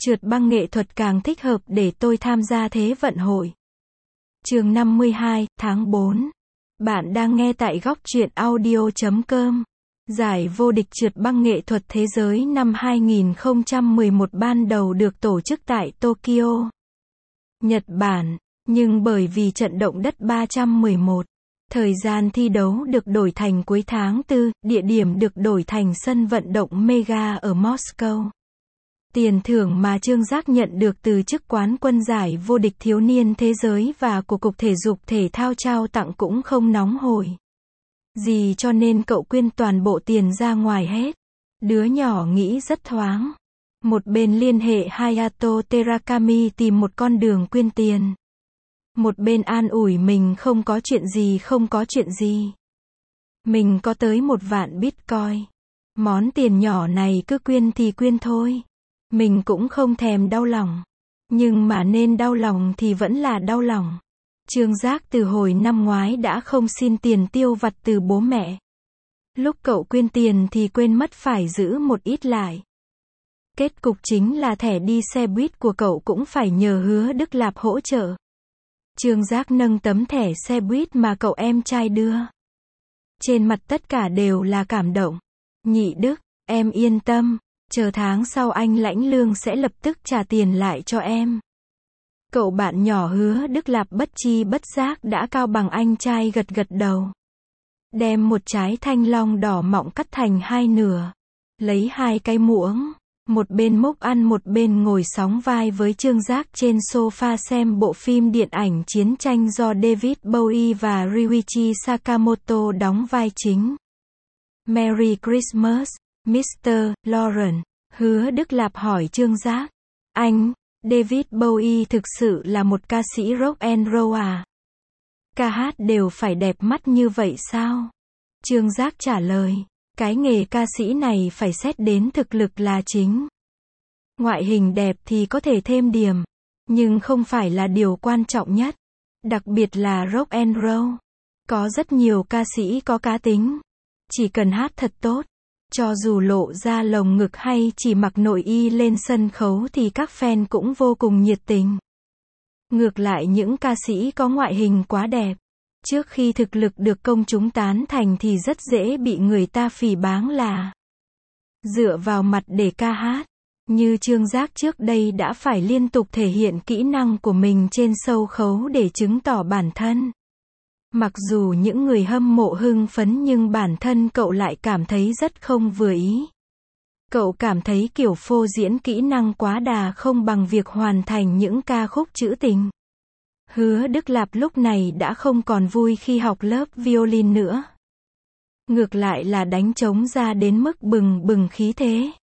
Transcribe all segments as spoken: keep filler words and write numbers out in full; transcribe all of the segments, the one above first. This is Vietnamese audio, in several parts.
Trượt băng nghệ thuật càng thích hợp để tôi tham gia Thế vận hội. Chương năm mươi hai, tháng bốn. Bạn đang nghe tại góc truyện audio chấm com. Giải vô địch trượt băng nghệ thuật thế giới năm hai nghìn không trăm mười một ban đầu được tổ chức tại Tokyo, Nhật Bản, nhưng bởi vì trận động đất ba trăm mười một, thời gian thi đấu được đổi thành cuối tháng tư, địa điểm được đổi thành sân vận động Mega ở Moscow. Tiền thưởng mà Trương Giác nhận được từ chức quán quân giải vô địch thiếu niên thế giới và của Cục Thể dục Thể thao trao tặng cũng không nóng hổi gì, cho nên cậu quyên toàn bộ tiền ra ngoài hết. Đứa nhỏ nghĩ rất thoáng. Một bên liên hệ Hayato Terakami tìm một con đường quyên tiền. Một bên an ủi mình không có chuyện gì không có chuyện gì. Mình có tới một vạn Bitcoin. Món tiền nhỏ này cứ quyên thì quyên thôi. Mình cũng không thèm đau lòng. Nhưng mà nên đau lòng thì vẫn là đau lòng. Trương Giác từ hồi năm ngoái đã không xin tiền tiêu vặt từ bố mẹ. Lúc cậu quyên tiền thì quên mất phải giữ một ít lại. Kết cục chính là thẻ đi xe buýt của cậu cũng phải nhờ Hứa Đức Lạp hỗ trợ. Trương Giác nâng tấm thẻ xe buýt mà cậu em trai đưa. Trên mặt tất cả đều là cảm động. Nhị Đức, em yên tâm, chờ tháng sau anh lãnh lương sẽ lập tức trả tiền lại cho em. Cậu bạn nhỏ Hứa Đức Lạp bất chi bất giác đã cao bằng anh trai gật gật đầu. Đem một trái thanh long đỏ mọng cắt thành hai nửa. Lấy hai cái muỗng. Một bên múc ăn một bên ngồi sóng vai với Trương Giác trên sofa xem bộ phim điện ảnh chiến tranh do David Bowie và Ryuichi Sakamoto đóng vai chính. Merry Christmas, mít-tơ Lawrence. Hứa Đức Lạp hỏi Trương Giác. Anh, David Bowie thực sự là một ca sĩ rock and roll à? Ca hát đều phải đẹp mắt như vậy sao? Trương Giác trả lời. Cái nghề ca sĩ này phải xét đến thực lực là chính. Ngoại hình đẹp thì có thể thêm điểm, nhưng không phải là điều quan trọng nhất. Đặc biệt là rock and roll. Có rất nhiều ca sĩ có cá tính. Chỉ cần hát thật tốt, cho dù lộ ra lồng ngực hay chỉ mặc nội y lên sân khấu thì các fan cũng vô cùng nhiệt tình. Ngược lại những ca sĩ có ngoại hình quá đẹp, trước khi thực lực được công chúng tán thành thì rất dễ bị người ta phỉ báng là dựa vào mặt để ca hát. Như Trương Giác trước đây đã phải liên tục thể hiện kỹ năng của mình trên sâu khấu để chứng tỏ bản thân. Mặc dù những người hâm mộ hưng phấn nhưng bản thân cậu lại cảm thấy rất không vừa ý. Cậu cảm thấy kiểu phô diễn kỹ năng quá đà không bằng việc hoàn thành những ca khúc trữ tình. Hứa Đức Lạp lúc này đã không còn vui khi học lớp violin nữa. Ngược lại là đánh trống ra đến mức bừng bừng khí thế.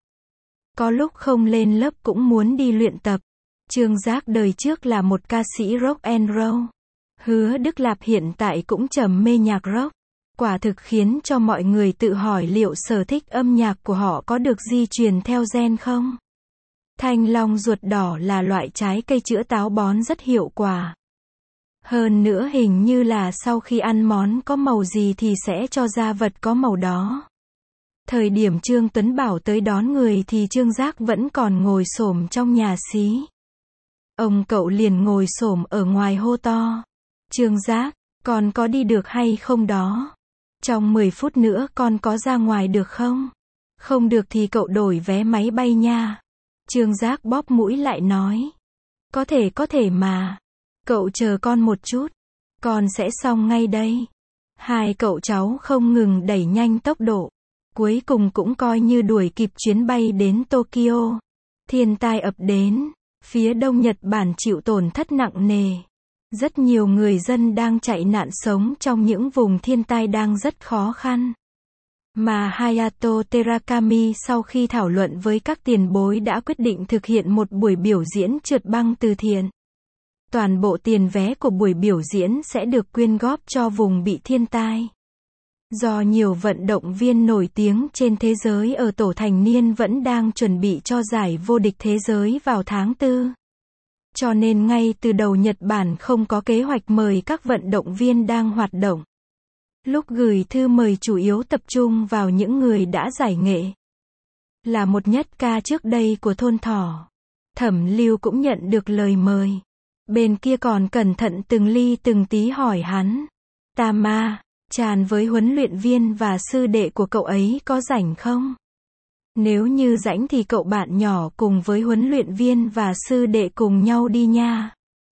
Có lúc không lên lớp cũng muốn đi luyện tập. Trương Giác đời trước là một ca sĩ rock and roll. Hứa Đức Lạp hiện tại cũng trầm mê nhạc rock. Quả thực khiến cho mọi người tự hỏi liệu sở thích âm nhạc của họ có được di truyền theo gen không? Thanh long ruột đỏ là loại trái cây chữa táo bón rất hiệu quả. Hơn nữa hình như là sau khi ăn món có màu gì thì sẽ cho ra vật có màu đó. Thời điểm Trương Tuấn Bảo tới đón người thì Trương Giác vẫn còn ngồi xổm trong nhà xí. Ông cậu liền ngồi xổm ở ngoài hô to. Trương Giác, con có đi được hay không đó? Trong mười phút nữa con có ra ngoài được không? Không được thì cậu đổi vé máy bay nha. Trương Giác bóp mũi lại nói. Có thể có thể mà. Cậu chờ con một chút. Con sẽ xong ngay đây. Hai cậu cháu không ngừng đẩy nhanh tốc độ. Cuối cùng cũng coi như đuổi kịp chuyến bay đến Tokyo. Thiên tai ập đến. Phía đông Nhật Bản chịu tổn thất nặng nề. Rất nhiều người dân đang chạy nạn sống trong những vùng thiên tai đang rất khó khăn. Mà Hayato Terakami sau khi thảo luận với các tiền bối đã quyết định thực hiện một buổi biểu diễn trượt băng từ thiện. Toàn bộ tiền vé của buổi biểu diễn sẽ được quyên góp cho vùng bị thiên tai. Do nhiều vận động viên nổi tiếng trên thế giới ở tổ thành niên vẫn đang chuẩn bị cho giải vô địch thế giới vào tháng tư. Cho nên ngay từ đầu Nhật Bản không có kế hoạch mời các vận động viên đang hoạt động. Lúc gửi thư mời chủ yếu tập trung vào những người đã giải nghệ. Là một nhất ca trước đây của thôn Thỏ. Thẩm Lưu cũng nhận được lời mời. Bên kia còn cẩn thận từng ly từng tí hỏi hắn. Tama, Tràn với huấn luyện viên và sư đệ của cậu ấy có rảnh không? Nếu như rảnh thì cậu bạn nhỏ cùng với huấn luyện viên và sư đệ cùng nhau đi nha.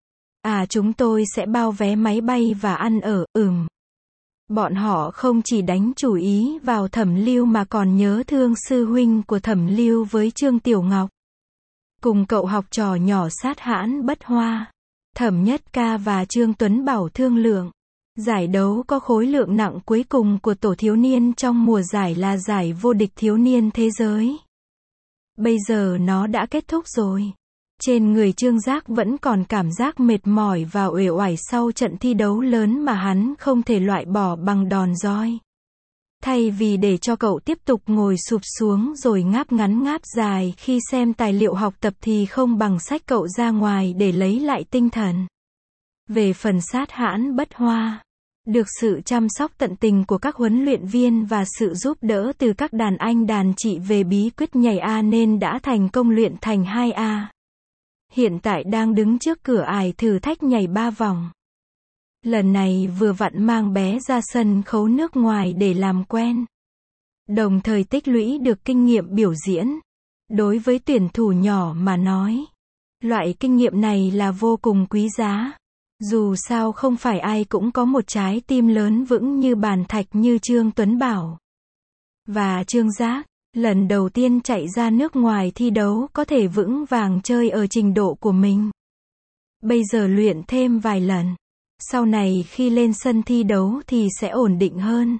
À chúng tôi sẽ bao vé máy bay và ăn ở, ừm. Bọn họ không chỉ đánh chủ ý vào Thẩm Lưu mà còn nhớ thương sư huynh của Thẩm Lưu với Trương Tiểu Ngọc. Cùng cậu học trò nhỏ Sát Hãn Bất Hoa, Thẩm Nhất Ca và Trương Tuấn Bảo thương lượng. Giải đấu có khối lượng nặng cuối cùng của tổ thiếu niên trong mùa giải là giải vô địch thiếu niên thế giới. Bây giờ nó đã kết thúc rồi. Trên người Trương Giác vẫn còn cảm giác mệt mỏi và uể oải sau trận thi đấu lớn mà hắn không thể loại bỏ bằng đòn roi. Thay vì để cho cậu tiếp tục ngồi sụp xuống rồi ngáp ngắn ngáp dài khi xem tài liệu học tập thì không bằng xách cậu ra ngoài để lấy lại tinh thần. Về phần Sát Hãn Bất Hoa, được sự chăm sóc tận tình của các huấn luyện viên và sự giúp đỡ từ các đàn anh đàn chị về bí quyết nhảy A nên đã thành công luyện thành hai A. Hiện tại đang đứng trước cửa ải thử thách nhảy ba vòng. Lần này vừa vặn mang bé ra sân khấu nước ngoài để làm quen. Đồng thời tích lũy được kinh nghiệm biểu diễn. Đối với tuyển thủ nhỏ mà nói, loại kinh nghiệm này là vô cùng quý giá. Dù sao không phải ai cũng có một trái tim lớn vững như bàn thạch như Trương Tuấn Bảo và Trương Giác. Lần đầu tiên chạy ra nước ngoài thi đấu có thể vững vàng chơi ở trình độ của mình. Bây giờ luyện thêm vài lần. Sau này khi lên sân thi đấu thì sẽ ổn định hơn.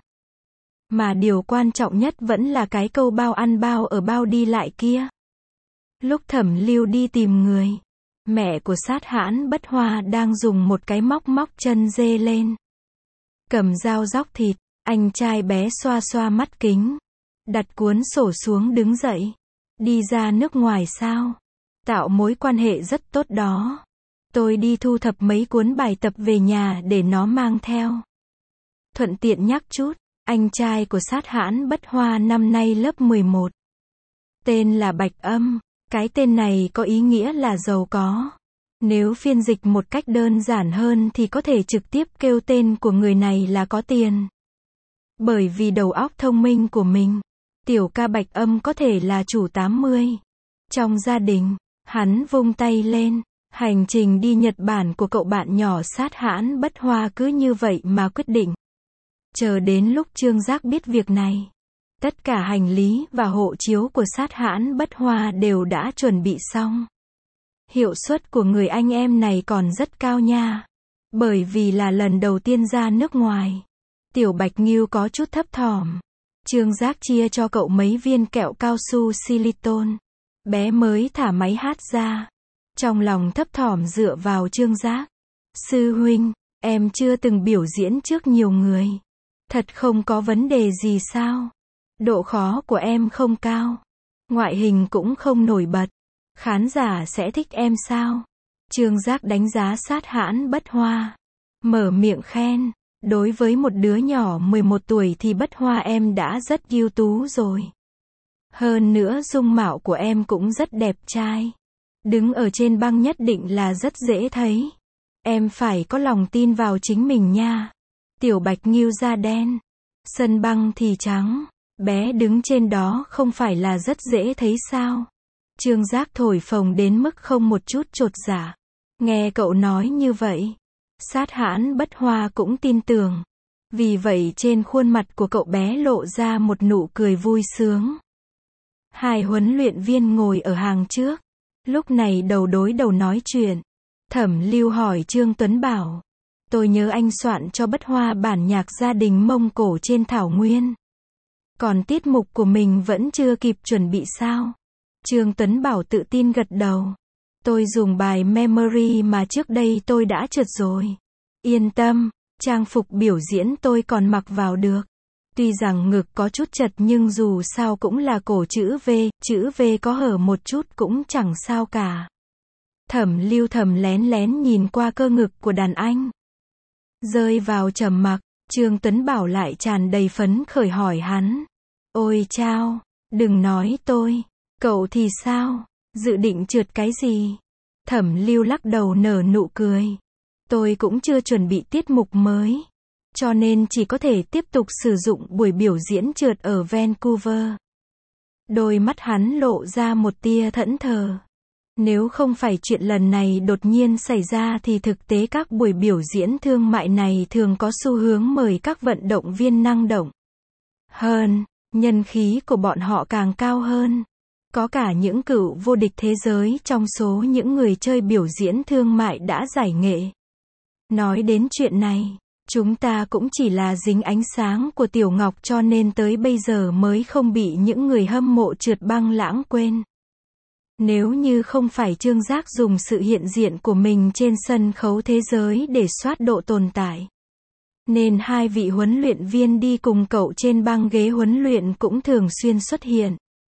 Mà điều quan trọng nhất vẫn là cái câu bao ăn bao ở bao đi lại kia. Lúc Thẩm Lưu đi tìm người, mẹ của Sát Hãn Bất Hoa đang dùng một cái móc móc chân dê lên. Cầm dao róc thịt, anh trai bé xoa xoa mắt kính. Đặt cuốn sổ xuống đứng dậy. Đi ra nước ngoài sao? Tạo mối quan hệ rất tốt đó. Tôi đi thu thập mấy cuốn bài tập về nhà để nó mang theo. Thuận tiện nhắc chút, anh trai của Sát Hãn Bất Hoa năm nay lớp mười một. Tên là Bạch Âm. Cái tên này có ý nghĩa là giàu có. Nếu phiên dịch một cách đơn giản hơn thì có thể trực tiếp kêu tên của người này là có tiền. Bởi vì đầu óc thông minh của mình, tiểu ca Bạch Âm có thể là chủ tám mươi. Trong gia đình, hắn vung tay lên. Hành trình đi Nhật Bản của cậu bạn nhỏ Sát Hãn Bất Hoa cứ như vậy mà quyết định. Chờ đến lúc Trương Giác biết việc này, tất cả hành lý và hộ chiếu của Sát Hãn Bất Hoa đều đã chuẩn bị xong. Hiệu suất của người anh em này còn rất cao nha. Bởi vì là lần đầu tiên ra nước ngoài. Tiểu Bạch Ngưu có chút thấp thỏm. Trương Giác chia cho cậu mấy viên kẹo cao su silicon. Bé mới thả máy hát ra. Trong lòng thấp thỏm dựa vào Trương Giác. Sư huynh, em chưa từng biểu diễn trước nhiều người. Thật không có vấn đề gì sao? Độ khó của em không cao. Ngoại hình cũng không nổi bật. Khán giả sẽ thích em sao? Trương Giác đánh giá Sát Hãn Bất Hoa. Mở miệng khen. Đối với một đứa nhỏ mười một tuổi thì Bất Hoa em đã rất ưu tú rồi. Hơn nữa dung mạo của em cũng rất đẹp trai. Đứng ở trên băng nhất định là rất dễ thấy. Em phải có lòng tin vào chính mình nha. Tiểu Bạch Ngưu da đen. Sân băng thì trắng. Bé đứng trên đó không phải là rất dễ thấy sao? Trương Giác thổi phồng đến mức không một chút chột dạ. Nghe cậu nói như vậy, Sát Hãn Bất Hoa cũng tin tưởng. Vì vậy trên khuôn mặt của cậu bé lộ ra một nụ cười vui sướng. Hai huấn luyện viên ngồi ở hàng trước. Lúc này đầu đối đầu nói chuyện. Thẩm Lưu hỏi Trương Tuấn Bảo. Tôi nhớ anh soạn cho Bất Hoa bản nhạc gia đình Mông Cổ trên thảo nguyên. Còn tiết mục của mình vẫn chưa kịp chuẩn bị sao? Trương Tuấn Bảo tự tin gật đầu. Tôi dùng bài Memory mà trước đây tôi đã trượt rồi. Yên tâm, trang phục biểu diễn tôi còn mặc vào được. Tuy rằng ngực có chút chật nhưng dù sao cũng là cổ chữ V, chữ V có hở một chút cũng chẳng sao cả. Thẩm Lưu thầm lén lén nhìn qua cơ ngực của đàn anh. Rơi vào trầm mặc, Trương Tuấn Bảo lại tràn đầy phấn khởi hỏi hắn. Ôi chao, đừng nói tôi, cậu thì sao? Dự định trượt cái gì? Thẩm Lưu lắc đầu nở nụ cười. Tôi cũng chưa chuẩn bị tiết mục mới. Cho nên chỉ có thể tiếp tục sử dụng buổi biểu diễn trượt ở Vancouver. Đôi mắt hắn lộ ra một tia thẫn thờ. Nếu không phải chuyện lần này đột nhiên xảy ra thì thực tế các buổi biểu diễn thương mại này thường có xu hướng mời các vận động viên năng động hơn, nhân khí của bọn họ càng cao hơn. Có cả những cựu vô địch thế giới trong số những người chơi biểu diễn thương mại đã giải nghệ. Nói đến chuyện này, chúng ta cũng chỉ là dính ánh sáng của Tiểu Ngọc cho nên tới bây giờ mới không bị những người hâm mộ trượt băng lãng quên. Nếu như không phải Trương Giác dùng sự hiện diện của mình trên sân khấu thế giới để soát độ tồn tại, nên hai vị huấn luyện viên đi cùng cậu trên băng ghế huấn luyện cũng thường xuyên xuất hiện.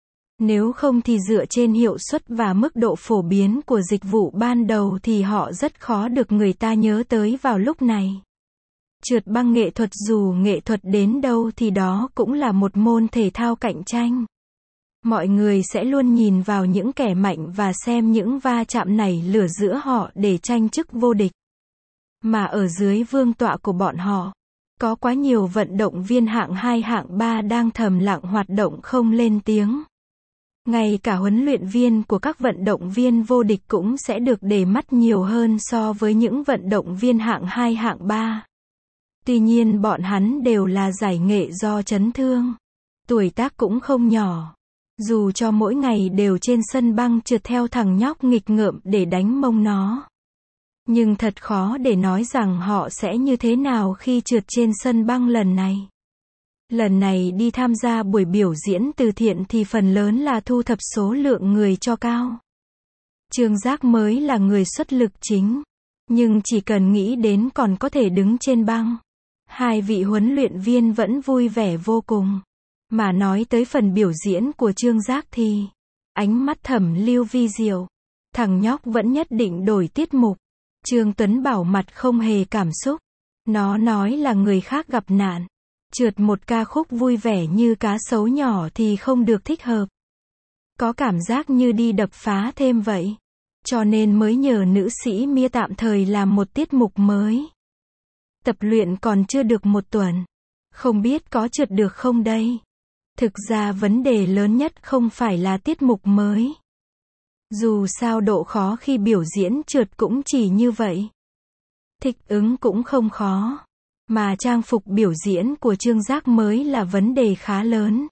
Nếu không thì dựa trên hiệu suất và mức độ phổ biến của dịch vụ ban đầu thì họ rất khó được người ta nhớ tới vào lúc này. Trượt băng nghệ thuật dù nghệ thuật đến đâu thì đó cũng là một môn thể thao cạnh tranh. Mọi người sẽ luôn nhìn vào những kẻ mạnh và xem những va chạm nảy lửa giữa họ để tranh chức vô địch. Mà ở dưới vương tọa của bọn họ, có quá nhiều vận động viên hạng hai hạng ba đang thầm lặng hoạt động không lên tiếng. Ngay cả huấn luyện viên của các vận động viên vô địch cũng sẽ được để mắt nhiều hơn so với những vận động viên hạng hai hạng ba. Tuy nhiên bọn hắn đều là giải nghệ do chấn thương. Tuổi tác cũng không nhỏ. Dù cho mỗi ngày đều trên sân băng trượt theo thằng nhóc nghịch ngợm để đánh mông nó. Nhưng thật khó để nói rằng họ sẽ như thế nào khi trượt trên sân băng lần này. Lần này đi tham gia buổi biểu diễn từ thiện thì phần lớn là thu thập số lượng người cho cao. Trương Giác mới là người xuất lực chính. Nhưng chỉ cần nghĩ đến còn có thể đứng trên băng. Hai vị huấn luyện viên vẫn vui vẻ vô cùng. Mà nói tới phần biểu diễn của Trương Giác thì, ánh mắt Thẩm Lưu vi diệu. Thằng nhóc vẫn nhất định đổi tiết mục. Trương Tuấn Bảo mặt không hề cảm xúc. Nó nói là người khác gặp nạn. Trượt một ca khúc vui vẻ như cá sấu nhỏ thì không được thích hợp. Có cảm giác như đi đập phá thêm vậy. Cho nên mới nhờ nữ sĩ Mia tạm thời làm một tiết mục mới. Tập luyện còn chưa được một tuần. Không biết có trượt được không đây? Thực ra vấn đề lớn nhất không phải là tiết mục mới. Dù sao độ khó khi biểu diễn trượt cũng chỉ như vậy. Thích ứng cũng không khó. Mà trang phục biểu diễn của Trương Giác mới là vấn đề khá lớn.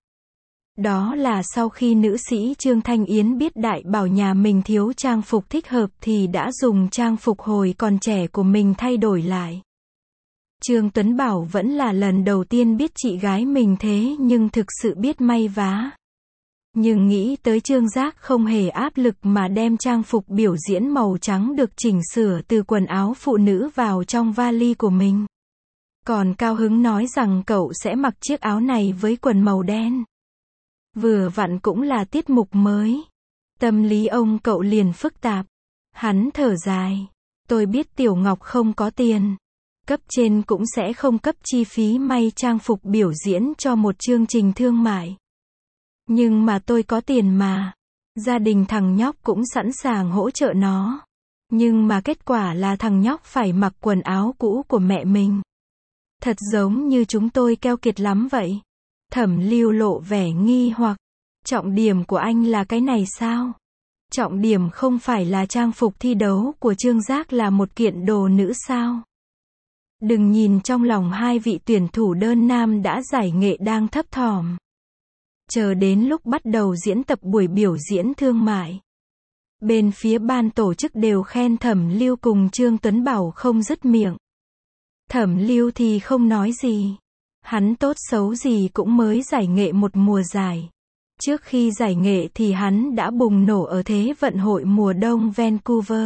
Đó là sau khi nữ sĩ Trương Thanh Yến biết đại bảo nhà mình thiếu trang phục thích hợp thì đã dùng trang phục hồi còn trẻ của mình thay đổi lại. Trương Tuấn Bảo vẫn là lần đầu tiên biết chị gái mình thế nhưng thực sự biết may vá. Nhưng nghĩ tới Trương Giác không hề áp lực mà đem trang phục biểu diễn màu trắng được chỉnh sửa từ quần áo phụ nữ vào trong vali của mình. Còn cao hứng nói rằng cậu sẽ mặc chiếc áo này với quần màu đen. Vừa vặn cũng là tiết mục mới. Tâm lý ông cậu liền phức tạp. Hắn thở dài. Tôi biết Tiểu Ngọc không có tiền. Cấp trên cũng sẽ không cấp chi phí may trang phục biểu diễn cho một chương trình thương mại. Nhưng mà tôi có tiền mà. Gia đình thằng nhóc cũng sẵn sàng hỗ trợ nó. Nhưng mà kết quả là thằng nhóc phải mặc quần áo cũ của mẹ mình. Thật giống như chúng tôi keo kiệt lắm vậy. Thẩm Lưu lộ vẻ nghi hoặc. Trọng điểm của anh là cái này sao? Trọng điểm không phải là trang phục thi đấu của Trương Giác là một kiện đồ nữ sao? Đừng nhìn trong lòng hai vị tuyển thủ đơn nam đã giải nghệ đang thấp thỏm. Chờ đến lúc bắt đầu diễn tập buổi biểu diễn thương mại. Bên phía ban tổ chức đều khen Thẩm Lưu cùng Trương Tuấn Bảo không dứt miệng. Thẩm Lưu thì không nói gì. Hắn tốt xấu gì cũng mới giải nghệ một mùa giải. Trước khi giải nghệ thì hắn đã bùng nổ ở Thế vận hội mùa đông Vancouver.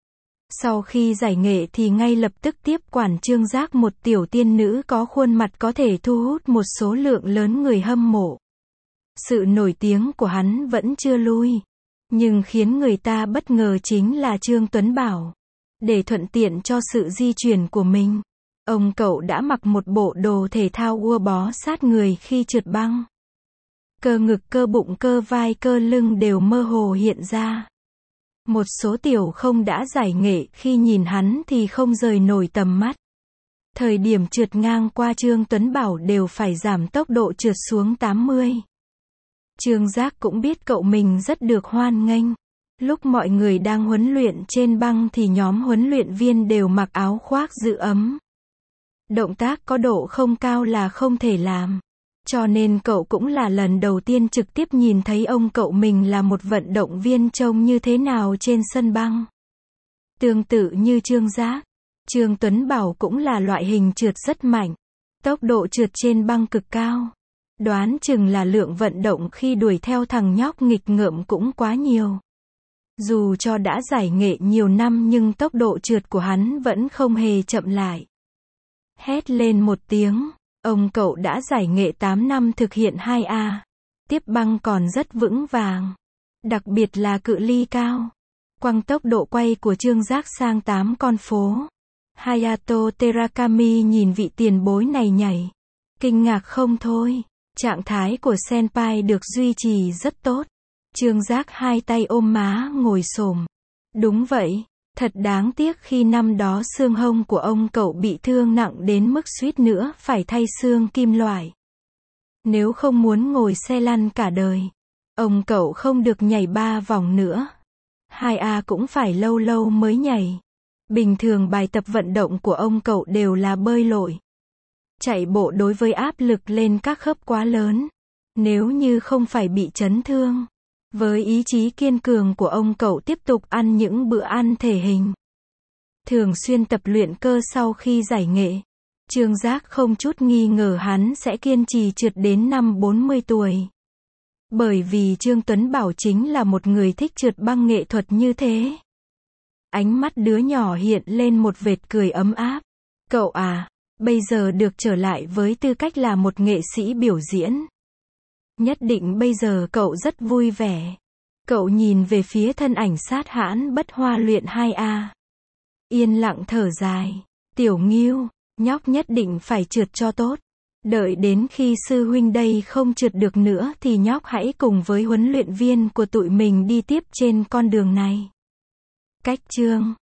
Sau khi giải nghệ thì ngay lập tức tiếp quản Trương Giác, một tiểu tiên nữ có khuôn mặt có thể thu hút một số lượng lớn người hâm mộ. Sự nổi tiếng của hắn vẫn chưa lui. Nhưng khiến người ta bất ngờ chính là Trương Tuấn Bảo. Để thuận tiện cho sự di chuyển của mình, ông cậu đã mặc một bộ đồ thể thao ua bó sát người khi trượt băng. Cơ ngực, cơ bụng, cơ vai, cơ lưng đều mơ hồ hiện ra. Một số tiểu không đã giải nghệ khi nhìn hắn thì không rời nổi tầm mắt. Thời điểm trượt ngang qua Trương Tuấn Bảo đều phải giảm tốc độ trượt xuống tám mươi. Trương Giác cũng biết cậu mình rất được hoan nghênh. Lúc mọi người đang huấn luyện trên băng thì nhóm huấn luyện viên đều mặc áo khoác giữ ấm. Động tác có độ không cao là không thể làm. Cho nên cậu cũng là lần đầu tiên trực tiếp nhìn thấy ông cậu mình là một vận động viên trông như thế nào trên sân băng. Tương tự như Trương Giác, Trương Tuấn Bảo cũng là loại hình trượt rất mạnh. Tốc độ trượt trên băng cực cao. Đoán chừng là lượng vận động khi đuổi theo thằng nhóc nghịch ngợm cũng quá nhiều. Dù cho đã giải nghệ nhiều năm nhưng tốc độ trượt của hắn vẫn không hề chậm lại. Hét lên một tiếng, ông cậu đã giải nghệ tám năm thực hiện hai A. Tiếp băng còn rất vững vàng. Đặc biệt là cự ly cao. Quăng tốc độ quay của Trương Giác sang tám con phố. Hayato Terakami nhìn vị tiền bối này nhảy. Kinh ngạc không thôi. Trạng thái của senpai được duy trì rất tốt. Trương Giác hai tay ôm má ngồi xổm. Đúng vậy, thật đáng tiếc khi năm đó xương hông của ông cậu bị thương nặng đến mức suýt nữa phải thay xương kim loại. Nếu không muốn ngồi xe lăn cả đời, ông cậu không được nhảy ba vòng nữa. hai A cũng phải lâu lâu mới nhảy. Bình thường bài tập vận động của ông cậu đều là bơi lội. Chạy bộ đối với áp lực lên các khớp quá lớn. Nếu như không phải bị chấn thương. Với ý chí kiên cường của ông cậu tiếp tục ăn những bữa ăn thể hình. Thường xuyên tập luyện cơ sau khi giải nghệ. Trương Giác không chút nghi ngờ hắn sẽ kiên trì trượt đến năm bốn mươi tuổi. Bởi vì Trương Tuấn Bảo chính là một người thích trượt băng nghệ thuật như thế. Ánh mắt đứa nhỏ hiện lên một vệt cười ấm áp. Cậu à, bây giờ được trở lại với tư cách là một nghệ sĩ biểu diễn. Nhất định bây giờ cậu rất vui vẻ. Cậu nhìn về phía thân ảnh sát hãn bất hoa luyện hai A. Yên lặng thở dài. Tiểu Ngưu, nhóc nhất định phải trượt cho tốt. Đợi đến khi sư huynh đây không trượt được nữa thì nhóc hãy cùng với huấn luyện viên của tụi mình đi tiếp trên con đường này. Cách chương